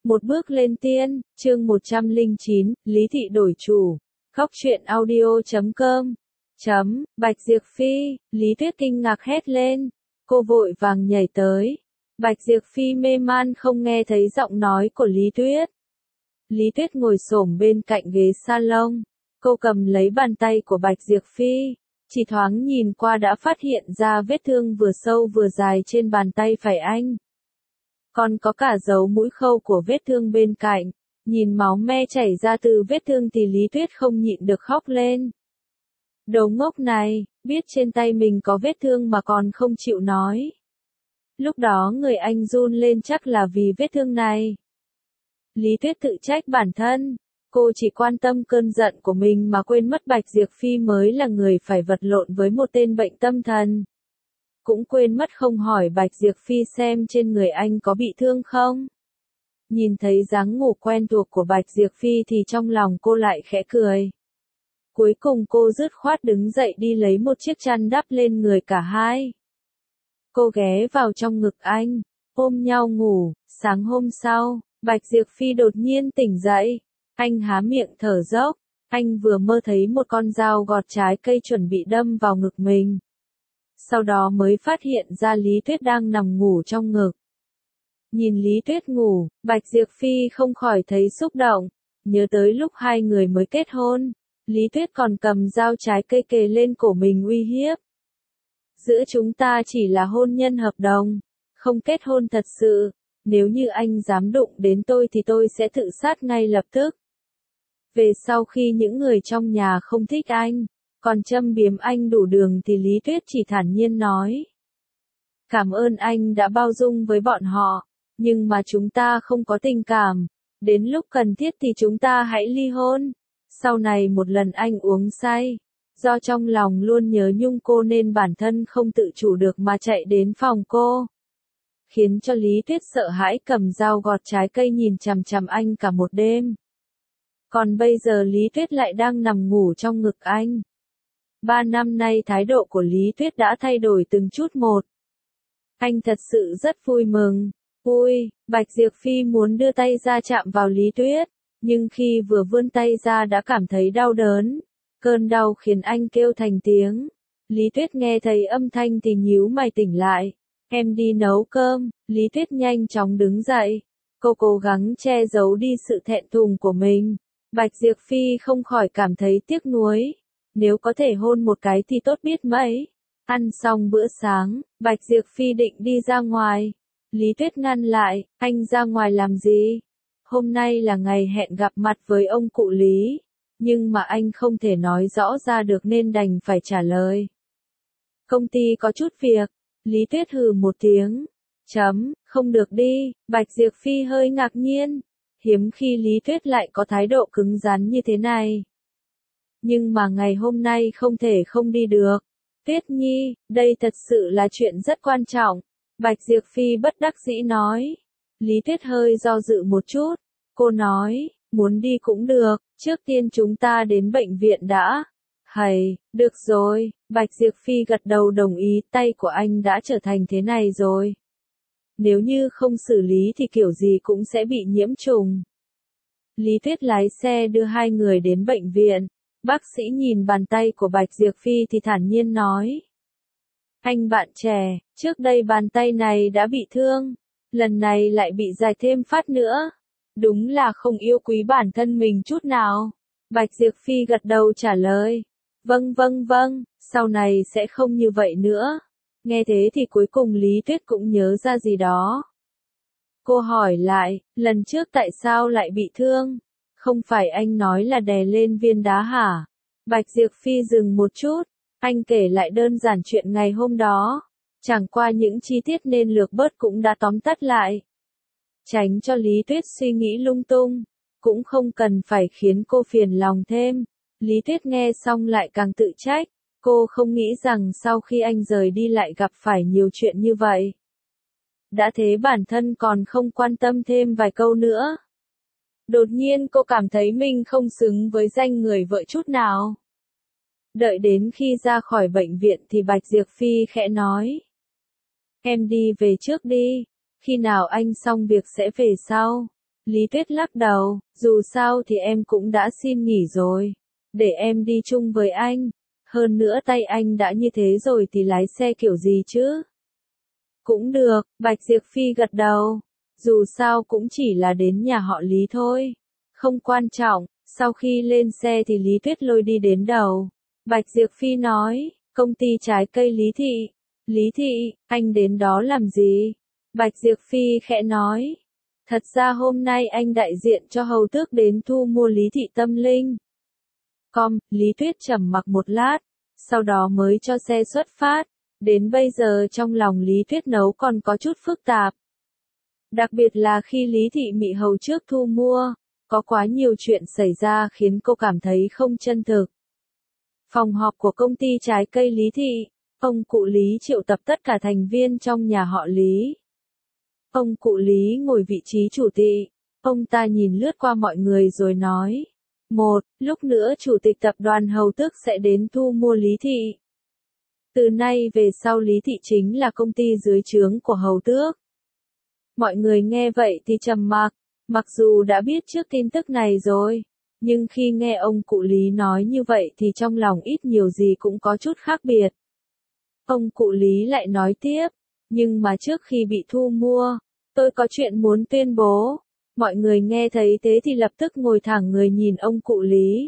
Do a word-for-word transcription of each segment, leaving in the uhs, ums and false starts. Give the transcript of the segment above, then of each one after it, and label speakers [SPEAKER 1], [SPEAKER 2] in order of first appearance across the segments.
[SPEAKER 1] Một bước lên tiên, chương một trăm lẻ chín, Lý Thị đổi chủ. Khóc chuyện audio chấm com. Chấm, Bạch Diệp Phi, Lý Tuyết kinh ngạc hét lên. Cô vội vàng nhảy tới. Bạch Diệp Phi mê man không nghe thấy giọng nói của Lý Tuyết. Lý Tuyết ngồi xổm bên cạnh ghế salon. Cô cầm lấy bàn tay của Bạch Diệp Phi. Chỉ thoáng nhìn qua đã phát hiện ra vết thương vừa sâu vừa dài trên bàn tay phải anh. Còn có cả dấu mũi khâu của vết thương bên cạnh. Nhìn máu me chảy ra từ vết thương thì Lý Tuyết không nhịn được khóc lên. Đồ ngốc này, biết trên tay mình có vết thương mà còn không chịu nói. Lúc đó người anh run lên chắc là vì vết thương này. Lý Tuyết tự trách bản thân. Cô chỉ quan tâm cơn giận của mình mà quên mất Bạch Diệp Phi mới là người phải vật lộn với một tên bệnh tâm thần. Cũng quên mất không hỏi Bạch Diệp Phi xem trên người anh có bị thương không. Nhìn thấy dáng ngủ quen thuộc của Bạch Diệp Phi thì trong lòng cô lại khẽ cười. Cuối cùng cô dứt khoát đứng dậy đi lấy một chiếc chăn đắp lên người cả hai. Cô ghé vào trong ngực anh, ôm nhau ngủ. Sáng hôm sau, Bạch Diệp Phi đột nhiên tỉnh dậy. Anh há miệng thở dốc. Anh vừa mơ thấy một con dao gọt trái cây chuẩn bị đâm vào ngực mình. Sau đó mới phát hiện ra Lý Tuyết đang nằm ngủ trong ngực. Nhìn Lý Tuyết ngủ, Bạch Diệp Phi không khỏi thấy xúc động. Nhớ tới lúc hai người mới kết hôn, Lý Tuyết còn cầm dao trái cây kề lên cổ mình uy hiếp. Giữa chúng ta chỉ là hôn nhân hợp đồng, không kết hôn thật sự. Nếu như anh dám đụng đến tôi thì tôi sẽ tự sát ngay lập tức. Về sau khi những người trong nhà không thích anh, còn châm biếm anh đủ đường thì Lý Tuyết chỉ thản nhiên nói. Cảm ơn anh đã bao dung với bọn họ, nhưng mà chúng ta không có tình cảm. Đến lúc cần thiết thì chúng ta hãy ly hôn. Sau này một lần anh uống say, do trong lòng luôn nhớ nhung cô nên bản thân không tự chủ được mà chạy đến phòng cô. Khiến cho Lý Tuyết sợ hãi cầm dao gọt trái cây nhìn chằm chằm anh cả một đêm. Còn bây giờ Lý Tuyết lại đang nằm ngủ trong ngực anh. Ba năm nay thái độ của Lý Tuyết đã thay đổi từng chút một. Anh thật sự rất vui mừng. Ui, Bạch Diệp Phi muốn đưa tay ra chạm vào Lý Tuyết, nhưng khi vừa vươn tay ra đã cảm thấy đau đớn. Cơn đau khiến anh kêu thành tiếng. Lý Tuyết nghe thấy âm thanh thì nhíu mày tỉnh lại. Em đi nấu cơm. Lý Tuyết nhanh chóng đứng dậy. Cô cố gắng che giấu đi sự thẹn thùng của mình. Bạch Diệp Phi không khỏi cảm thấy tiếc nuối. Nếu có thể hôn một cái thì tốt biết mấy. Ăn xong bữa sáng, Bạch Diệp Phi định đi ra ngoài. Lý Tuyết ngăn lại, anh ra ngoài làm gì? Hôm nay là ngày hẹn gặp mặt với ông cụ Lý. Nhưng mà anh không thể nói rõ ra được nên đành phải trả lời. Công ty có chút việc. Lý Tuyết hừ một tiếng. Chấm, không được đi. Bạch Diệp Phi hơi ngạc nhiên. Hiếm khi Lý Tuyết lại có thái độ cứng rắn như thế này. Nhưng mà ngày hôm nay không thể không đi được. Tuyết Nhi, đây thật sự là chuyện rất quan trọng. Bạch Diệp Phi bất đắc dĩ nói. Lý Tuyết hơi do dự một chút. Cô nói, muốn đi cũng được, trước tiên chúng ta đến bệnh viện đã. Hầy, được rồi. Bạch Diệp Phi gật đầu đồng ý, tay của anh đã trở thành thế này rồi. Nếu như không xử lý thì kiểu gì cũng sẽ bị nhiễm trùng. Lý Tuyết lái xe đưa hai người đến bệnh viện. Bác sĩ nhìn bàn tay của Bạch Diệp Phi thì thản nhiên nói. Anh bạn trẻ, trước đây bàn tay này đã bị thương. Lần này lại bị dài thêm phát nữa. Đúng là không yêu quý bản thân mình chút nào. Bạch Diệp Phi gật đầu trả lời. Vâng vâng vâng, sau này sẽ không như vậy nữa. Nghe thế thì cuối cùng Lý Tuyết cũng nhớ ra gì đó. Cô hỏi lại, lần trước tại sao lại bị thương? Không phải anh nói là đè lên viên đá hả? Bạch Diệp Phi dừng một chút. Anh kể lại đơn giản chuyện ngày hôm đó. Chẳng qua những chi tiết nên lược bớt cũng đã tóm tắt lại. Tránh cho Lý Tuyết suy nghĩ lung tung. Cũng không cần phải khiến cô phiền lòng thêm. Lý Tuyết nghe xong lại càng tự trách. Cô không nghĩ rằng sau khi anh rời đi lại gặp phải nhiều chuyện như vậy. Đã thế bản thân còn không quan tâm thêm vài câu nữa. Đột nhiên cô cảm thấy mình không xứng với danh người vợ chút nào. Đợi đến khi ra khỏi bệnh viện thì Bạch Diệp Phi khẽ nói. Em đi về trước đi. Khi nào anh xong việc sẽ về sau. Lý Tuyết lắc đầu, dù sao thì em cũng đã xin nghỉ rồi. Để em đi chung với anh. Hơn nữa tay anh đã như thế rồi thì lái xe kiểu gì chứ? Cũng được, Bạch Diệp Phi gật đầu. Dù sao cũng chỉ là đến nhà họ Lý thôi. Không quan trọng, sau khi lên xe thì Lý Tuyết lôi đi đến đầu. Bạch Diệp Phi nói, công ty trái cây Lý Thị. Lý Thị, anh đến đó làm gì? Bạch Diệp Phi khẽ nói. Thật ra hôm nay anh đại diện cho hầu tước đến thu mua Lý Thị Tâm Linh. Com, Lý Tuyết trầm mặc một lát, sau đó mới cho xe xuất phát. Đến bây giờ trong lòng Lý Tuyết nấu còn có chút phức tạp. Đặc biệt là khi Lý Thị Mị hầu trước thu mua, có quá nhiều chuyện xảy ra khiến cô cảm thấy không chân thực. Phòng họp của công ty trái cây Lý Thị, ông cụ Lý triệu tập tất cả thành viên trong nhà họ Lý. Ông cụ Lý ngồi vị trí chủ tịch, ông ta nhìn lướt qua mọi người rồi nói. Một, lúc nữa chủ tịch tập đoàn Hầu Tước sẽ đến thu mua Lý Thị. Từ nay về sau Lý Thị chính là công ty dưới trướng của Hầu Tước. Mọi người nghe vậy thì trầm mặc, mặc dù đã biết trước tin tức này rồi, nhưng khi nghe ông cụ Lý nói như vậy thì trong lòng ít nhiều gì cũng có chút khác biệt. Ông cụ Lý lại nói tiếp, nhưng mà trước khi bị thu mua, tôi có chuyện muốn tuyên bố. Mọi người nghe thấy thế thì lập tức ngồi thẳng người nhìn ông cụ Lý.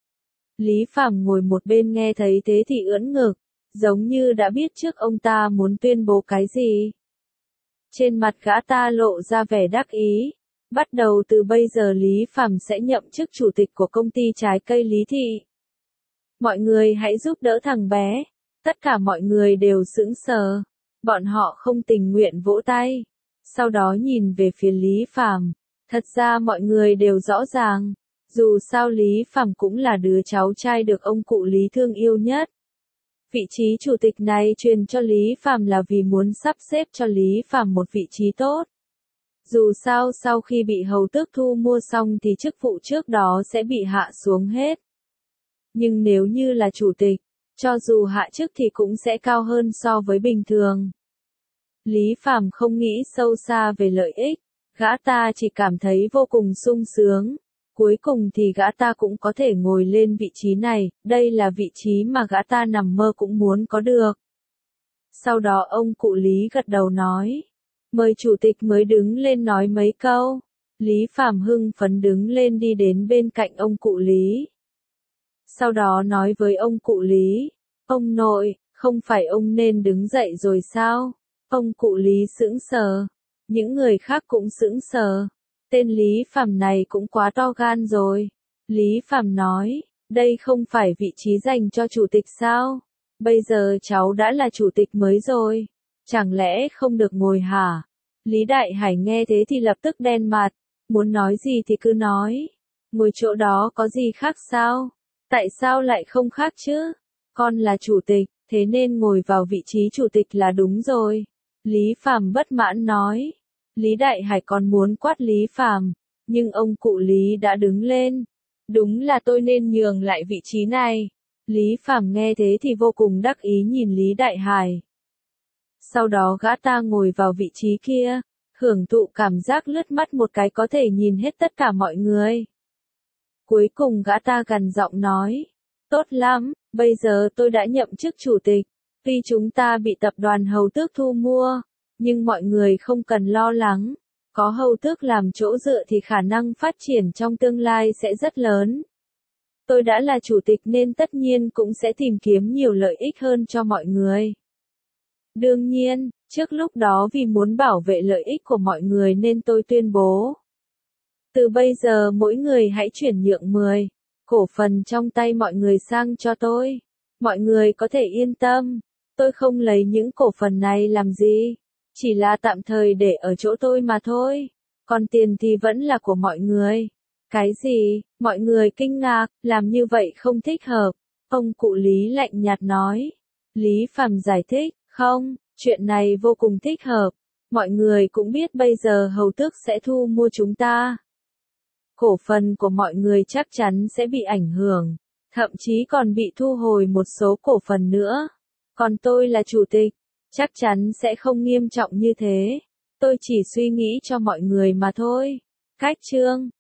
[SPEAKER 1] Lý Phàm ngồi một bên nghe thấy thế thì ưỡn ngực, giống như đã biết trước ông ta muốn tuyên bố cái gì. Trên mặt gã ta lộ ra vẻ đắc ý. Bắt đầu từ bây giờ Lý Phàm sẽ nhậm chức chủ tịch của công ty trái cây Lý Thị. Mọi người hãy giúp đỡ thằng bé. Tất cả mọi người đều sững sờ. Bọn họ không tình nguyện vỗ tay. Sau đó nhìn về phía Lý Phàm. Thật ra mọi người đều rõ ràng. Dù sao Lý Phàm cũng là đứa cháu trai được ông cụ Lý thương yêu nhất. Vị trí chủ tịch này truyền cho Lý Phàm là vì muốn sắp xếp cho Lý Phàm một vị trí tốt. Dù sao sau khi bị Hầu Tước thu mua xong thì chức vụ trước đó sẽ bị hạ xuống hết. Nhưng nếu như là chủ tịch, cho dù hạ chức thì cũng sẽ cao hơn so với bình thường. Lý Phàm không nghĩ sâu xa về lợi ích, gã ta chỉ cảm thấy vô cùng sung sướng. Cuối cùng thì gã ta cũng có thể ngồi lên vị trí này, đây là vị trí mà gã ta nằm mơ cũng muốn có được. Sau đó ông cụ Lý gật đầu nói, mời chủ tịch mới đứng lên nói mấy câu. Lý Phàm hưng phấn đứng lên đi đến bên cạnh ông cụ Lý. Sau đó nói với ông cụ Lý, ông nội, không phải ông nên đứng dậy rồi sao? Ông cụ Lý sững sờ, những người khác cũng sững sờ. Tên Lý Phàm này cũng quá to gan rồi. Lý Phàm nói, đây không phải vị trí dành cho chủ tịch sao? Bây giờ cháu đã là chủ tịch mới rồi. Chẳng lẽ không được ngồi hả? Lý Đại Hải nghe thế thì lập tức đen mặt. Muốn nói gì thì cứ nói. Ngồi chỗ đó có gì khác sao? Tại sao lại không khác chứ? Con là chủ tịch, thế nên ngồi vào vị trí chủ tịch là đúng rồi. Lý Phàm bất mãn nói. Lý Đại Hải còn muốn quát Lý Phàm, nhưng ông cụ Lý đã đứng lên. Đúng là tôi nên nhường lại vị trí này. Lý Phàm nghe thế thì vô cùng đắc ý nhìn Lý Đại Hải. Sau đó gã ta ngồi vào vị trí kia, hưởng thụ cảm giác lướt mắt một cái có thể nhìn hết tất cả mọi người. Cuối cùng gã ta gằn giọng nói, tốt lắm, bây giờ tôi đã nhậm chức chủ tịch. Tuy chúng ta bị tập đoàn Hầu Tước thu mua, nhưng mọi người không cần lo lắng. Có Hầu Tước làm chỗ dựa thì khả năng phát triển trong tương lai sẽ rất lớn. Tôi đã là chủ tịch nên tất nhiên cũng sẽ tìm kiếm nhiều lợi ích hơn cho mọi người. Đương nhiên, trước lúc đó vì muốn bảo vệ lợi ích của mọi người nên tôi tuyên bố. Từ bây giờ mỗi người hãy chuyển nhượng mười cổ phần trong tay mọi người sang cho tôi. Mọi người có thể yên tâm, tôi không lấy những cổ phần này làm gì. Chỉ là tạm thời để ở chỗ tôi mà thôi. Còn tiền thì vẫn là của mọi người. Cái gì? Mọi người kinh ngạc, làm như vậy không thích hợp. Ông cụ Lý lạnh nhạt nói. Lý Phàm giải thích, không, chuyện này vô cùng thích hợp. Mọi người cũng biết bây giờ Hầu Tước sẽ thu mua chúng ta. Cổ phần của mọi người chắc chắn sẽ bị ảnh hưởng. Thậm chí còn bị thu hồi một số cổ phần nữa. Còn tôi là chủ tịch, chắc chắn sẽ không nghiêm trọng như thế. Tôi chỉ suy nghĩ cho mọi người mà thôi. Khách trương.